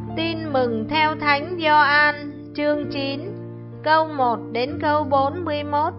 Tin mừng theo Thánh Gioan, chương 9, câu 1 đến câu 41.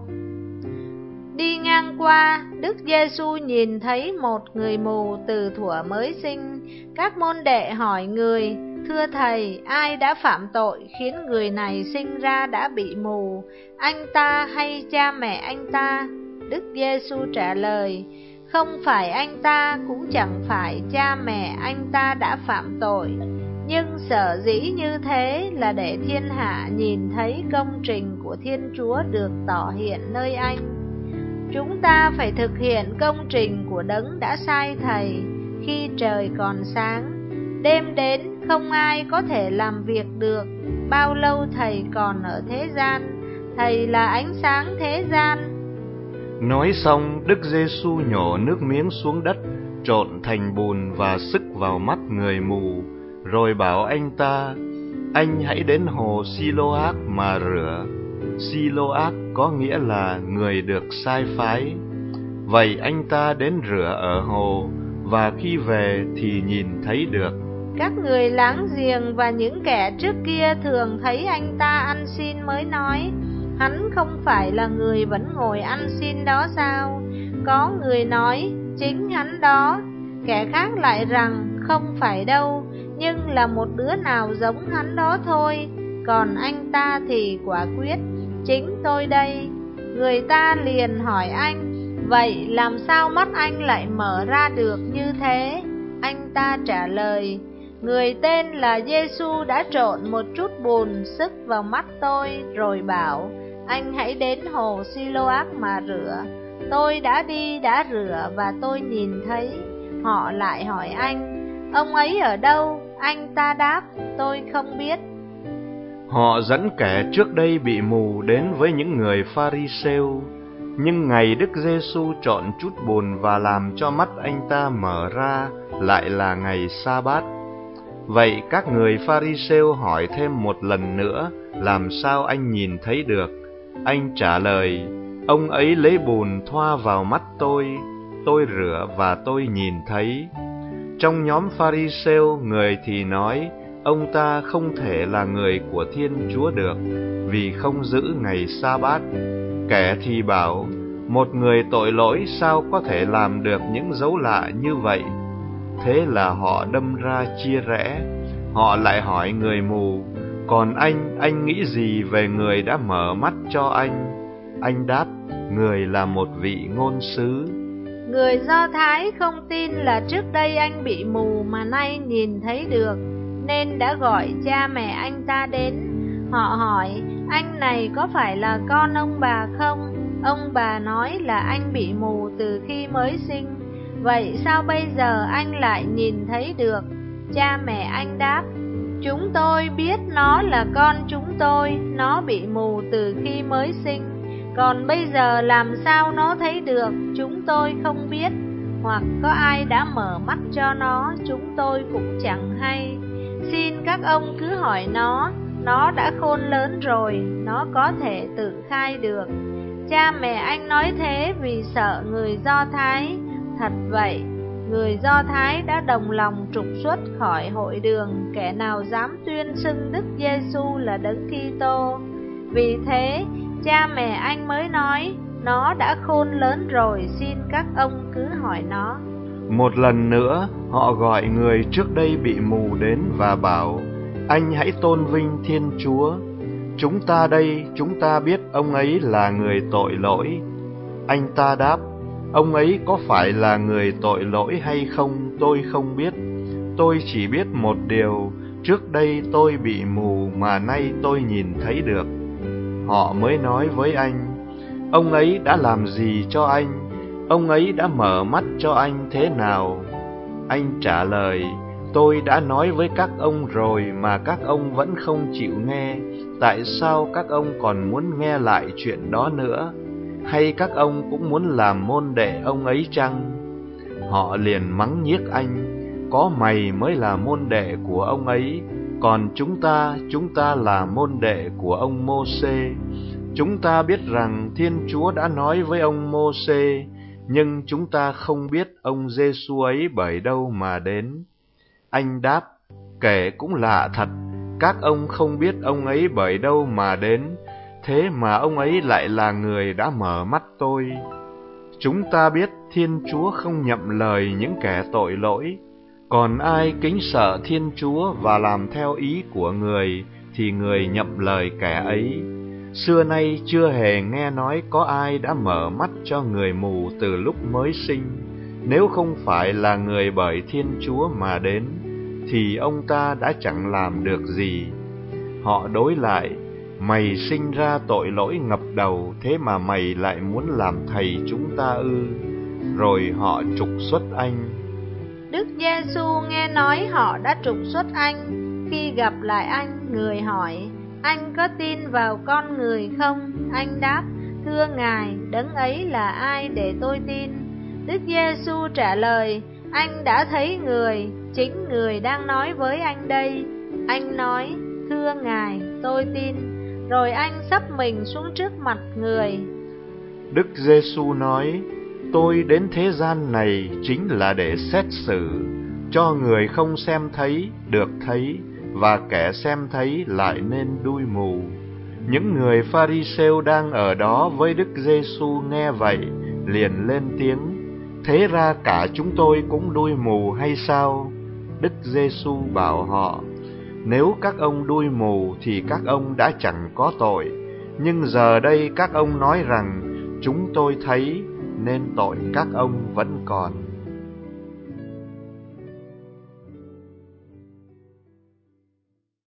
Đi ngang qua, Đức Giêsu nhìn thấy một người mù từ thuở mới sinh. Các môn đệ hỏi người: Thưa Thầy, ai đã phạm tội khiến người này sinh ra đã bị mù, anh ta hay cha mẹ anh ta? Đức Giêsu trả lời: Không phải anh ta, cũng chẳng phải cha mẹ anh ta đã phạm tội, nhưng sở dĩ như thế là để thiên hạ nhìn thấy công trình của Thiên Chúa được tỏ hiện nơi anh. Chúng ta phải thực hiện công trình của Đấng đã sai Thầy khi trời còn sáng. Đêm đến không ai có thể làm việc được bao lâu Thầy còn ở thế gian. Thầy là ánh sáng thế gian. Nói xong, Đức Giêsu nhổ nước miếng xuống đất, trộn thành bùn và xức vào mắt người mù, rồi bảo anh ta: Anh hãy đến hồ Siloác mà rửa. Siloác có nghĩa là người được sai phái. Vậy anh ta đến rửa ở hồ, và khi về thì nhìn thấy được. Các người láng giềng và những kẻ trước kia thường thấy anh ta ăn xin mới nói: Hắn không phải là người vẫn ngồi ăn xin đó sao? Có người nói: Chính hắn đó. Kẻ khác lại rằng: Không phải đâu, nhưng là một đứa nào giống hắn đó thôi. Còn anh ta thì quả quyết: Chính tôi đây. Người ta liền hỏi anh: Vậy làm sao mắt anh lại mở ra được như thế? Anh ta trả lời: Người tên là Giêsu đã trộn một chút bùn xức vào mắt tôi, rồi bảo: Anh hãy đến hồ Siloác mà rửa. Tôi đã đi đã rửa và tôi nhìn thấy. Họ lại hỏi anh: Ông ấy ở đâu? Anh ta đáp: Tôi không biết. Họ dẫn kẻ trước đây bị mù đến với những người Pha-ri-sêu, nhưng ngày Đức Giêsu trộn chút bùn và làm cho mắt anh ta mở ra lại là ngày Sa-bát. Vậy các người Pha-ri-sêu hỏi thêm một lần nữa: Làm sao anh nhìn thấy được? Anh trả lời: Ông ấy lấy bùn thoa vào mắt tôi rửa và tôi nhìn thấy. Trong nhóm Pha-ri-sêu, người thì nói: Ông ta không thể là người của Thiên Chúa được, vì không giữ ngày Sa-bát. Kẻ thì bảo: Một người tội lỗi sao có thể làm được những dấu lạ như vậy? Thế là họ đâm ra chia rẽ. Họ lại hỏi người mù: Còn anh nghĩ gì về người đã mở mắt cho anh? Anh đáp: Người là một vị ngôn sứ. Người Do Thái không tin là trước đây anh bị mù mà nay nhìn thấy được, nên đã gọi cha mẹ anh ta đến. Họ hỏi: Anh này có phải là con ông bà không? Ông bà nói là anh bị mù từ khi mới sinh. Vậy sao bây giờ anh lại nhìn thấy được? Cha mẹ anh đáp: Chúng tôi biết nó là con chúng tôi. Nó bị mù từ khi mới sinh. Còn bây giờ làm sao nó thấy được, chúng tôi không biết. Hoặc có ai đã mở mắt cho nó, chúng tôi cũng chẳng hay. Xin các ông cứ hỏi nó đã khôn lớn rồi, nó có thể tự khai được. Cha mẹ anh nói thế vì sợ người Do Thái. Thật vậy, người Do Thái đã đồng lòng trục xuất khỏi hội đường kẻ nào dám tuyên xưng Đức Giêsu là Đấng Kitô. Vì thế, cha mẹ anh mới nói: Nó đã khôn lớn rồi, xin các ông cứ hỏi nó. Một lần nữa, họ gọi người trước đây bị mù đến và bảo: Anh hãy tôn vinh Thiên Chúa. Chúng ta đây, chúng ta biết ông ấy là người tội lỗi. Anh ta đáp: Ông ấy có phải là người tội lỗi hay không, tôi không biết. Tôi chỉ biết một điều: trước đây tôi bị mù mà nay tôi nhìn thấy được. Họ mới nói với anh: Ông ấy đã làm gì cho anh? Ông ấy đã mở mắt cho anh thế nào? Anh trả lời: Tôi đã nói với các ông rồi mà các ông vẫn không chịu nghe. Tại sao các ông còn muốn nghe lại chuyện đó nữa? Hay các ông cũng muốn làm môn đệ ông ấy chăng? Họ liền mắng nhiếc anh: Có mày mới là môn đệ của ông ấy, còn chúng ta là môn đệ của ông Mô-sê. Chúng ta biết rằng Thiên Chúa đã nói với ông Mô-sê, nhưng chúng ta không biết ông Giêsu ấy bởi đâu mà đến. Anh đáp: Kể cũng lạ thật, các ông không biết ông ấy bởi đâu mà đến, thế mà ông ấy lại là người đã mở mắt tôi. Chúng ta biết Thiên Chúa không nhậm lời những kẻ tội lỗi, còn ai kính sợ Thiên Chúa và làm theo ý của người thì người nhậm lời kẻ ấy. Xưa nay chưa hề nghe nói có ai đã mở mắt cho người mù từ lúc mới sinh. Nếu không phải là người bởi Thiên Chúa mà đến, thì ông ta đã chẳng làm được gì. Họ đối lại: mày sinh ra tội lỗi ngập đầu, thế mà mày lại muốn làm thầy chúng ta ư? Rồi họ trục xuất anh. Đức Giêsu nghe nói họ đã trục xuất anh. Khi gặp lại anh, người hỏi: anh có tin vào con người không? Anh đáp: thưa Ngài, đấng ấy là ai để tôi tin? Đức Giêsu trả lời: anh đã thấy người, chính người đang nói với anh đây. Anh nói: thưa Ngài, tôi tin. Rồi anh xấp mình xuống trước mặt người. Đức Giêsu nói: tôi đến thế gian này chính là để xét xử, cho người không xem thấy được thấy, và kẻ xem thấy lại nên đui mù. Những người Pha-ri-sêu đang ở đó với Đức Giêsu nghe vậy, liền lên tiếng: thế ra cả chúng tôi cũng đui mù hay sao? Đức Giêsu bảo họ: nếu các ông đui mù thì các ông đã chẳng có tội, nhưng giờ đây các ông nói rằng chúng tôi thấy, nên tội các ông vẫn còn.